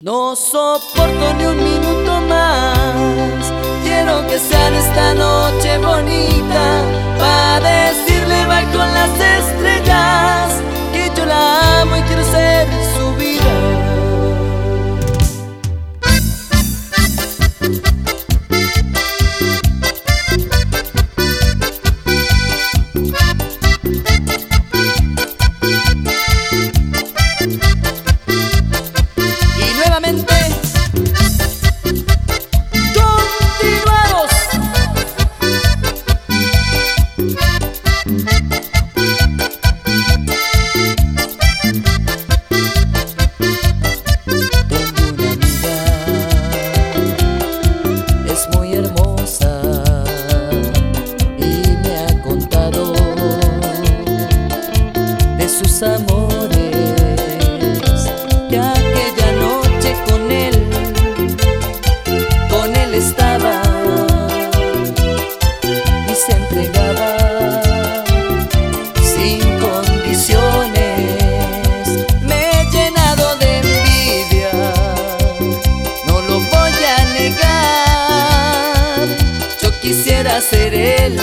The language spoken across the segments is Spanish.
No soporto ni un minuto más. Quiero que sean esta noche bonita, para decirle bajo las estrellas que yo la amo y quiero ser su vida. Y nuevamente continuamos. Tengo una amiga, es muy hermosa y me ha contado de sus amores, que aquella noche con él estaba y se entregaba sin condiciones. Me he llenado de envidia, no lo voy a negar. Yo quisiera ser él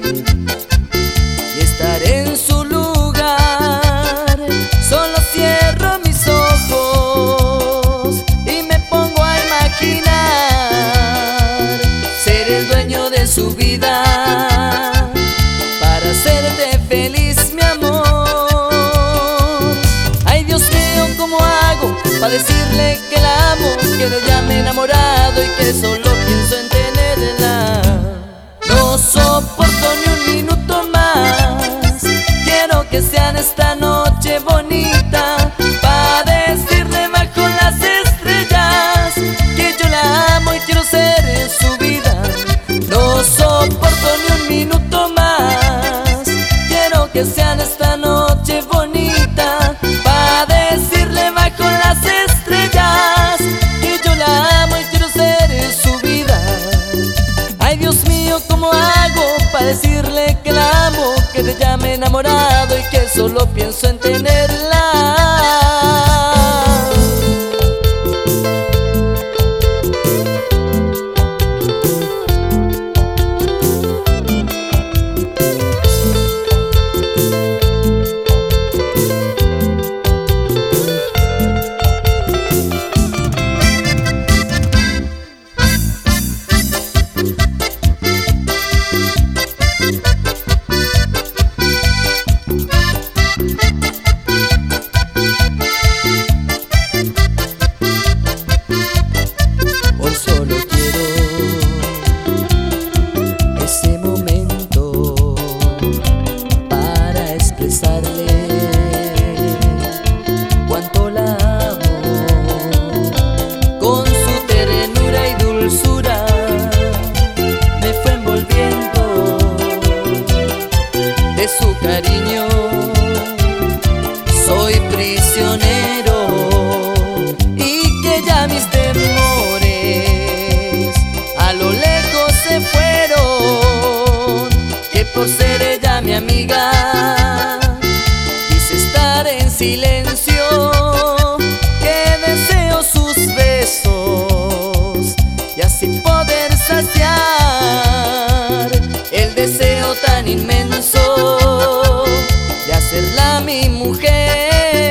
y estar en su lugar. Solo cierro mis ojos y me pongo a imaginar ser el dueño de su vida, para hacerte feliz, mi amor. Ay, Dios mío, ¿cómo hago para decirle que la amo, que de ella me he enamorado y que solo pienso en tenerla? No soporto ni un minuto más. Quiero que sean esta noche bonita, para decirle bajo las estrellas que yo la amo y quiero ser su vida. No soporto ni un minuto más. Quiero que sean esta noche bonita, para decirle bajo las estrellas que yo la amo y quiero ser su vida. Ay, Dios mío, ¿cómo hago para decirle que la amo, que de ella me he enamorado y que solo pienso en tenerla? Hoy solo quiero ese momento para expresarle cuánto la amo. Con su ternura y dulzura me fue envolviendo de su cariño. Soy prisionero y que ya mis temores a lo lejos se fueron, que por ser ella mi amiga quise estar en silencio, que deseo sus besos y así poder saciar el deseo tan inmenso de hacerla mi mujer.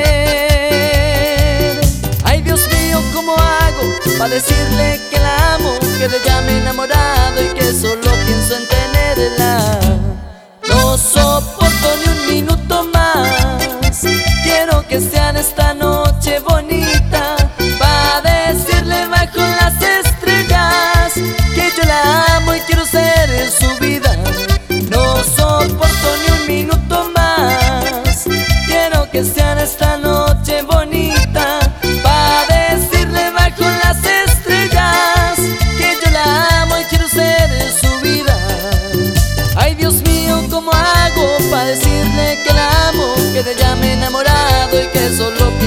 Ay, Dios mío, ¿cómo hago para decirle que la amo, que de ella me he enamorado y que solo pienso en tenerla? No soporto ni un minuto más. Quiero que sean esta noche bonita, para decirle bajo las estrellas que yo la amo y quiero ser su vida. No soporto ni un minuto más. Quiero que sean esta noche bonita, para decirle bajo las estrellas que yo la amo y quiero ser su vida. Ay, Dios mío, ¿cómo hago para decirle que la amo, que de ella me he enamorado y que solo